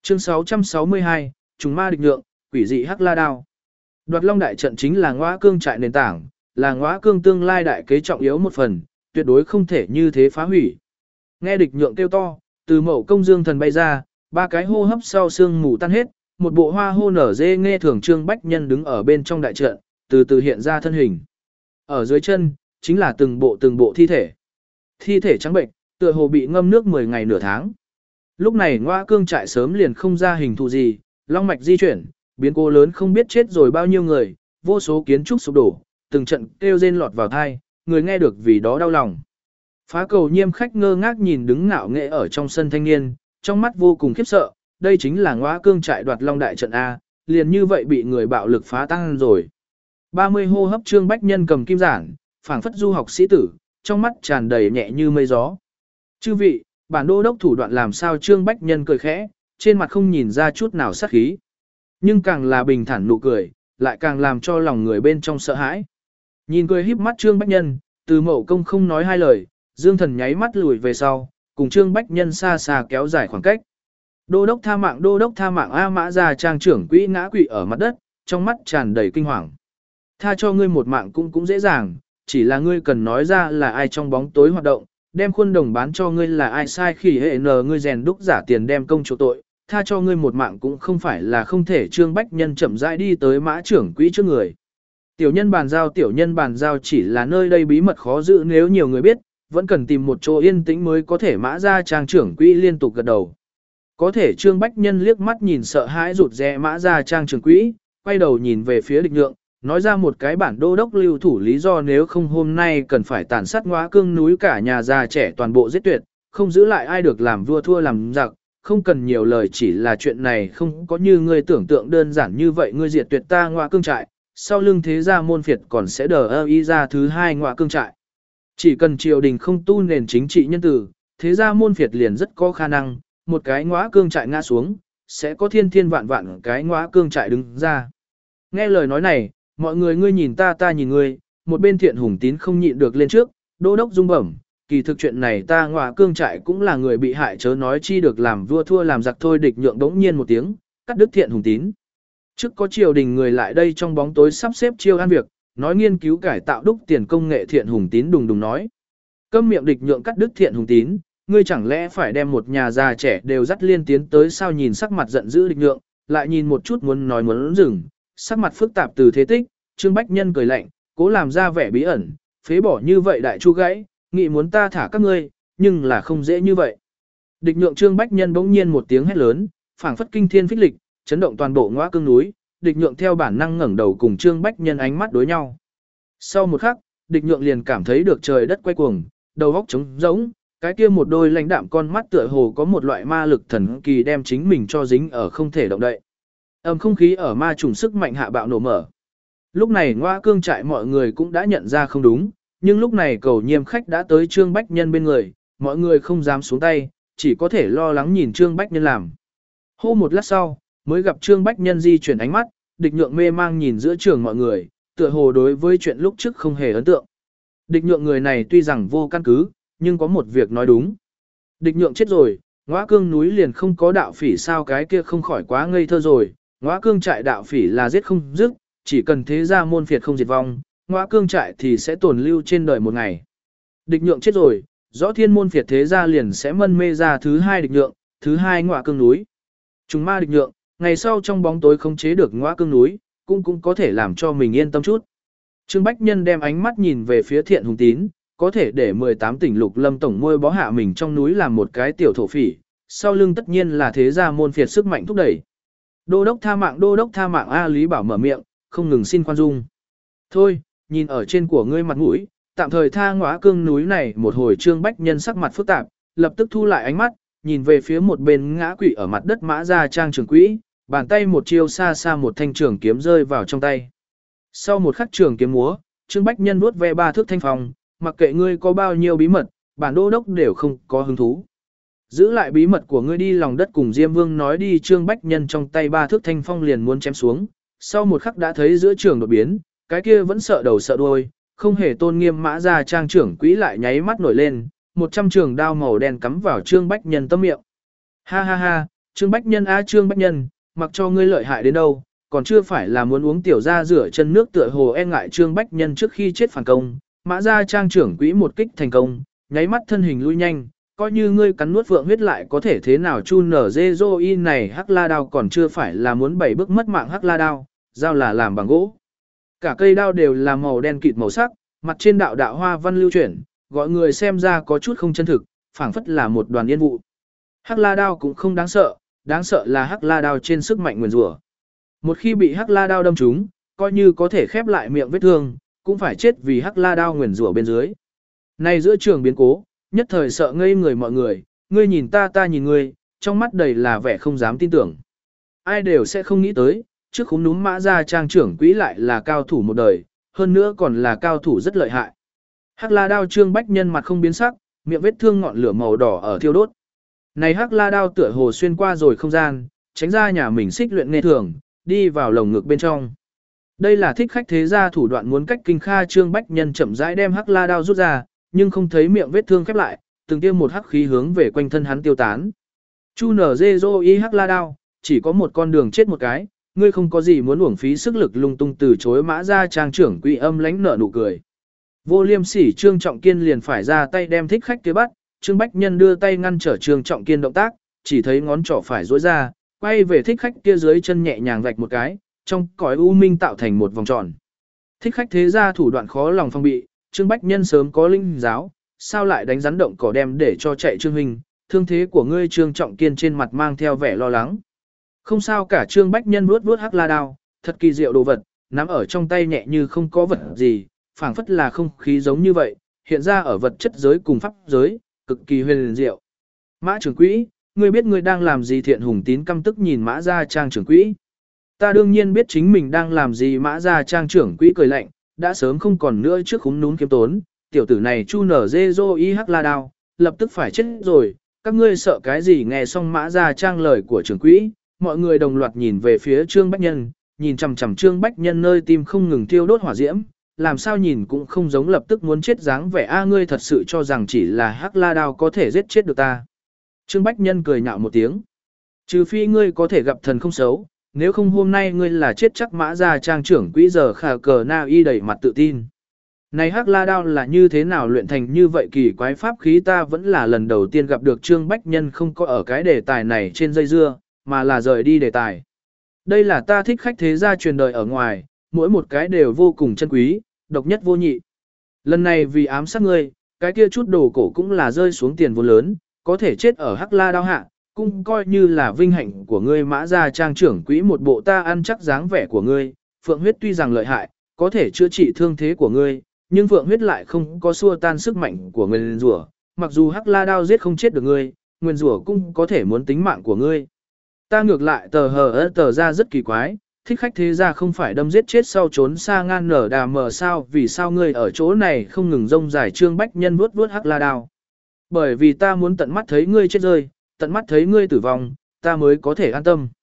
Chương 662, Trùng ma địch nhượng, quỷ dị hắc la đao. Đoạt Long đại trận chính là Ngõa Cương trại nền tảng, là Ngõa Cương tương lai đại kế trọng yếu một phần, tuyệt đối không thể như thế phá hủy. Nghe địch nhượng kêu to, từ Mậu Công Dương Thần bay ra, ba cái hô hấp sau sương mù tan hết, một bộ hoa hô nở dê nghe thường Trương Bách Nhân đứng ở bên trong đại trận, từ từ hiện ra thân hình. Ở dưới chân, chính là từng bộ thi thể. Thi thể trắng bệnh, tựa hồ bị ngâm nước 10 ngày nửa tháng. Lúc này Ngõa Cương trại sớm liền không ra hình thù gì, long mạch di chuyển, biến cố lớn không biết chết rồi bao nhiêu người, vô số kiến trúc sụp đổ, từng trận kêu rên lọt vào tai, người nghe được vì đó đau lòng. Phá Cầu Nhiêm khách ngơ ngác nhìn đứng ngạo nghệ ở trong sân thanh niên, trong mắt vô cùng khiếp sợ, đây chính là Ngõa Cương trại Đoạt Long đại trận A, liền như vậy bị người bạo lực phá tan rồi. 30 hô hấp Trương Bách Nhân cầm kim giản, phảng phất du học sĩ tử, trong mắt tràn đầy nhẹ như mây gió. Chư vị, bản đô đốc thủ đoạn làm sao? Trương Bách Nhân cười khẽ, trên mặt không nhìn ra chút nào sát khí. Nhưng càng là bình thản nụ cười, lại càng làm cho lòng người bên trong sợ hãi. Nhìn cười híp mắt Trương Bách Nhân, từ Mậu Công không nói hai lời, Dương Thần nháy mắt lùi về sau, cùng Trương Bách Nhân xa xa kéo dài khoảng cách. Đô đốc tha mạng A Mã Gia Trang trưởng quỹ ngã quỵ ở mặt đất, trong mắt tràn đầy kinh hoàng. Tha cho ngươi một mạng cũng dễ dàng, chỉ là ngươi cần nói ra là ai trong bóng tối hoạt động, đem khuôn đồng bán cho ngươi là ai sai khi hệ nờ ngươi rèn đúc giả tiền đem công chỗ tội, tha cho ngươi một mạng cũng không phải là không thể. Trương Bách Nhân chậm rãi đi tới Mã trưởng quỹ trước người. Tiểu nhân bàn giao chỉ là nơi đây bí mật khó giữ, nếu nhiều người biết, vẫn cần tìm một chỗ yên tĩnh mới có thể. Mã Gia Trang trưởng quỹ liên tục gật đầu. Có thể Trương Bách Nhân liếc mắt nhìn sợ hãi rụt rè Mã Gia Trang trưởng quỹ, quay đầu nhìn về phía địch nhượng, nói ra một cái bản đô đốc lưu thủ lý do, nếu không hôm nay cần phải tàn sát Ngõa Cương núi cả nhà già trẻ toàn bộ giết tuyệt, không giữ lại ai được làm vua thua làm giặc. Không cần nhiều lời, chỉ là chuyện này không có như ngươi tưởng tượng đơn giản như vậy. Ngươi diệt tuyệt ta Ngõa Cương trại, sau lưng thế gia môn phiệt còn sẽ đờ ý ra thứ hai Ngõa Cương trại. Chỉ cần triều đình không tu nền chính trị nhân từ, thế gia môn phiệt liền rất có khả năng, một cái Ngõa Cương trại ngã xuống, sẽ có thiên vạn cái Ngõa Cương trại đứng ra. Nghe lời nói này, mọi người ngươi nhìn ta nhìn ngươi, một bên Thiện Hùng Tín không nhịn được lên trước, đô đốc dung bẩm, kỳ thực chuyện này ta Ngõa Cương trại cũng là người bị hại, chớ nói chi được làm vua thua làm giặc thôi. Địch nhượng đống nhiên một tiếng, cắt đứt Thiện Hùng Tín. Trước có triều đình người lại đây trong bóng tối sắp xếp chiêu an việc, nói nghiên cứu cải tạo đúc tiền công nghệ. Thiện Hùng Tín đùng đùng nói. Câm miệng. Địch nhượng cắt đứt Thiện Hùng Tín, ngươi chẳng lẽ phải đem một nhà già trẻ đều dắt liên tiến tới sao? Nhìn sắc mặt giận dữ địch nhượng, lại nhìn một chút muốn nói muốn dừng, sắc mặt phức tạp từ thế tích. Trương Bách Nhân cười lạnh, cố làm ra vẻ bí ẩn, phế bỏ như vậy đại chu gãy, nghĩ muốn ta thả các ngươi, nhưng là không dễ như vậy. Địch nhượng. Trương Bách Nhân bỗng nhiên một tiếng hét lớn, phảng phất kinh thiên phích lịch, chấn động toàn bộ Ngõa Cương núi. Địch nhượng theo bản năng ngẩng đầu cùng Trương Bách Nhân ánh mắt đối nhau. Sau một khắc, địch nhượng liền cảm thấy được trời đất quay cuồng, đầu óc trống rỗng, cái kia một đôi lãnh đạm con mắt tựa hồ có một loại ma lực thần kỳ đem chính mình cho dính ở không thể động đậy. Không khí ở ma trùng sức mạnh hạ bạo nổ mở. Lúc này Ngõa Cương trại mọi người cũng đã nhận ra không đúng, nhưng lúc này Cầu Nhiêm khách đã tới Trương Bách Nhân bên người, mọi người không dám xuống tay, chỉ có thể lo lắng nhìn Trương Bách Nhân làm. Hô một lát sau, mới gặp Trương Bách Nhân di chuyển ánh mắt, địch nhượng mê mang nhìn giữa trường mọi người, tựa hồ đối với chuyện lúc trước không hề ấn tượng. Địch nhượng người này tuy rằng vô căn cứ, nhưng có một việc nói đúng. Địch nhượng chết rồi, Ngõa Cương núi liền không có đạo phỉ sao? Cái kia không khỏi quá ngây thơ rồi, Ngõa Cương trại đạo phỉ là giết không dứt, chỉ cần thế gia môn phiệt không diệt vong, Ngõa Cương trại thì sẽ tồn lưu trên đời một ngày. Địch nhượng chết rồi, rõ thiên môn phiệt thế gia liền sẽ mân mê ra thứ hai địch nhượng, thứ hai Ngõa Cương núi. Trùng ma địch nhượng, ngày sau trong bóng tối không chế được Ngõa Cương núi, cũng có thể làm cho mình yên tâm chút. Trương Bách Nhân đem ánh mắt nhìn về phía Thiện Hùng Tín, có thể để 18 tỉnh lục lâm tổng môi bó hạ mình trong núi làm một cái tiểu thổ phỉ, sau lưng tất nhiên là thế gia môn phiệt sức mạnh thúc đẩy. Đô đốc tha mạng A Lý Bảo mở miệng, không ngừng xin khoan dung. Thôi, nhìn ở trên của ngươi mặt mũi, tạm thời tha Ngõa Cương núi này một hồi. Trương Bách Nhân sắc mặt phức tạp, lập tức thu lại ánh mắt, nhìn về phía một bên ngã quỵ ở mặt đất Mã Gia Trang trưởng quỹ, bàn tay một chiêu xa xa một thanh trường kiếm rơi vào trong tay. Sau một khắc trường kiếm múa, Trương Bách Nhân vuốt ve 3 thước thanh phong, mặc kệ ngươi có bao nhiêu bí mật, bản đô đốc đều không có hứng thú. Giữ lại bí mật của ngươi đi lòng đất cùng Diêm Vương nói đi. Trương Bách Nhân trong tay 3 thước thanh phong liền muốn chém xuống, sau một khắc đã thấy giữa trường đột biến, cái kia vẫn sợ đầu sợ đuôi, không hề tôn nghiêm Mã Gia Trang trưởng quỹ lại nháy mắt nổi lên, 100 trường đao màu đen cắm vào Trương Bách Nhân tâm miệng. Ha ha ha, Trương Bách Nhân á Trương Bách Nhân, mặc cho ngươi lợi hại đến đâu, còn chưa phải là muốn uống tiểu ra rửa chân nước tựa hồ e ngại Trương Bách Nhân trước khi chết phản công, Mã Gia Trang trưởng quỹ một kích thành công, nháy mắt thân hình lui nhanh, coi như ngươi cắn nuốt vượng huyết lại có thể thế nào chu nở dê dô y này hắc la đao còn chưa phải là muốn 7 bước mất mạng hắc la đao, dao là làm bằng gỗ. Cả cây đao đều là màu đen kịt màu sắc, mặt trên đạo đạo hoa văn lưu chuyển, gọi người xem ra có chút không chân thực, phảng phất là một đoàn yên vụ. Hắc la đao cũng không đáng sợ là hắc la đao trên sức mạnh nguyền rủa. Một khi bị hắc la đao đâm trúng, coi như có thể khép lại miệng vết thương, cũng phải chết vì hắc la đao nguyền rủa bên dưới. Này giữa trường biến cố, nhất thời sợ ngây người mọi người, ngươi nhìn ta nhìn ngươi, trong mắt đầy là vẻ không dám tin tưởng. Ai đều sẽ không nghĩ tới, trước khúm núm Mã Gia Trang trưởng quỹ lại là cao thủ một đời, hơn nữa còn là cao thủ rất lợi hại. Hắc la đao Trương Bách Nhân mặt không biến sắc, miệng vết thương ngọn lửa màu đỏ ở thiêu đốt. Này hắc la đao tựa hồ xuyên qua rồi không gian, tránh ra nhà mình xích luyện nghe thường, đi vào lồng ngực bên trong. Đây là thích khách thế gia thủ đoạn muốn cách kinh kha Trương Bách Nhân chậm rãi đem hắc la đao rút ra, nhưng không thấy miệng vết thương khép lại, từng tiêm một hắc khí hướng về quanh thân hắn tiêu tán. Chu nở dê dô y hắc la đao, chỉ có một con đường chết một cái, ngươi không có gì muốn uổng phí sức lực lung tung từ chối Mã Gia Trang trưởng quỹ âm lãnh nở nụ cười. Vô Liêm Sỉ Trương Trọng Kiên liền phải ra tay đem thích khách kia bắt, Trương Bách Nhân đưa tay ngăn trở Trương Trọng Kiên động tác, chỉ thấy ngón trỏ phải duỗi ra, quay về thích khách kia dưới chân nhẹ nhàng vạch một cái, trong cõi u minh tạo thành một vòng tròn. Thích khách thế gia thủ đoạn khó lòng phòng bị, Trương Bách Nhân sớm có linh giáo, sao lại đánh rắn động cỏ đem để cho chạy Trương huynh, thương thế của ngươi Trương Trọng Kiên trên mặt mang theo vẻ lo lắng. Không sao cả Trương Bách Nhân vuốt hắc la đao, thật kỳ diệu đồ vật, nắm ở trong tay nhẹ như không có vật gì, phảng phất là không khí giống như vậy, hiện ra ở vật chất giới cùng pháp giới, cực kỳ huyền diệu. Mã trưởng quỹ, ngươi biết ngươi đang làm gì? Thiện Hùng Tín căm tức nhìn Mã Gia Trang trưởng quỹ. Ta đương nhiên biết chính mình đang làm gì. Mã Gia Trang trưởng quỹ cười lạnh, đã sớm không còn nữa trước khúm núm kiếm tốn, tiểu tử này chu nở dê dô y hắc la đao, lập tức phải chết rồi, các ngươi sợ cái gì? Nghe xong Mã Gia Trang lời của trưởng quỹ, mọi người đồng loạt nhìn về phía Trương Bách Nhân, nhìn chằm chằm Trương Bách Nhân nơi tim không ngừng thiêu đốt hỏa diễm, làm sao nhìn cũng không giống lập tức muốn chết dáng vẻ. A ngươi thật sự cho rằng chỉ là hắc la đao có thể giết chết được ta? Trương Bách Nhân cười nhạo một tiếng. Trừ phi ngươi có thể gặp thần không xấu, nếu không hôm nay ngươi là chết chắc. Mã Gia Trang trưởng quỹ giờ khả cờ na y đầy mặt tự tin. Này hắc la đao là như thế nào luyện thành như vậy kỳ quái pháp khí? Ta vẫn là lần đầu tiên gặp được. Trương Bách Nhân không có ở cái đề tài này trên dây dưa, mà là rời đi đề tài. Đây là ta thích khách thế gia truyền đời ở ngoài, mỗi một cái đều vô cùng chân quý, độc nhất vô nhị. Lần này vì ám sát ngươi, cái kia chút đồ cổ cũng là rơi xuống tiền vô lớn, có thể chết ở hắc la đao hạ, cũng coi như là vinh hạnh của ngươi. Mã Gia Trang trưởng quỹ một bộ ta ăn chắc dáng vẻ của ngươi, phượng huyết tuy rằng lợi hại, có thể chữa trị thương thế của ngươi, nhưng phượng huyết lại không có xua tan sức mạnh của nguyên rủa. Mặc dù hắc la đao giết không chết được ngươi, nguyên rủa cũng có thể muốn tính mạng của ngươi. Ta ngược lại tờ ra rất kỳ quái, thích khách thế gia không phải đâm giết chết sau trốn xa ngan nở đà mờ sao? Vì sao ngươi ở chỗ này không ngừng rông dài? Trương Bách Nhân vuốt hắc la đao. Bởi vì ta muốn tận mắt thấy ngươi chết rơi, tận mắt thấy ngươi tử vong, ta mới có thể an tâm.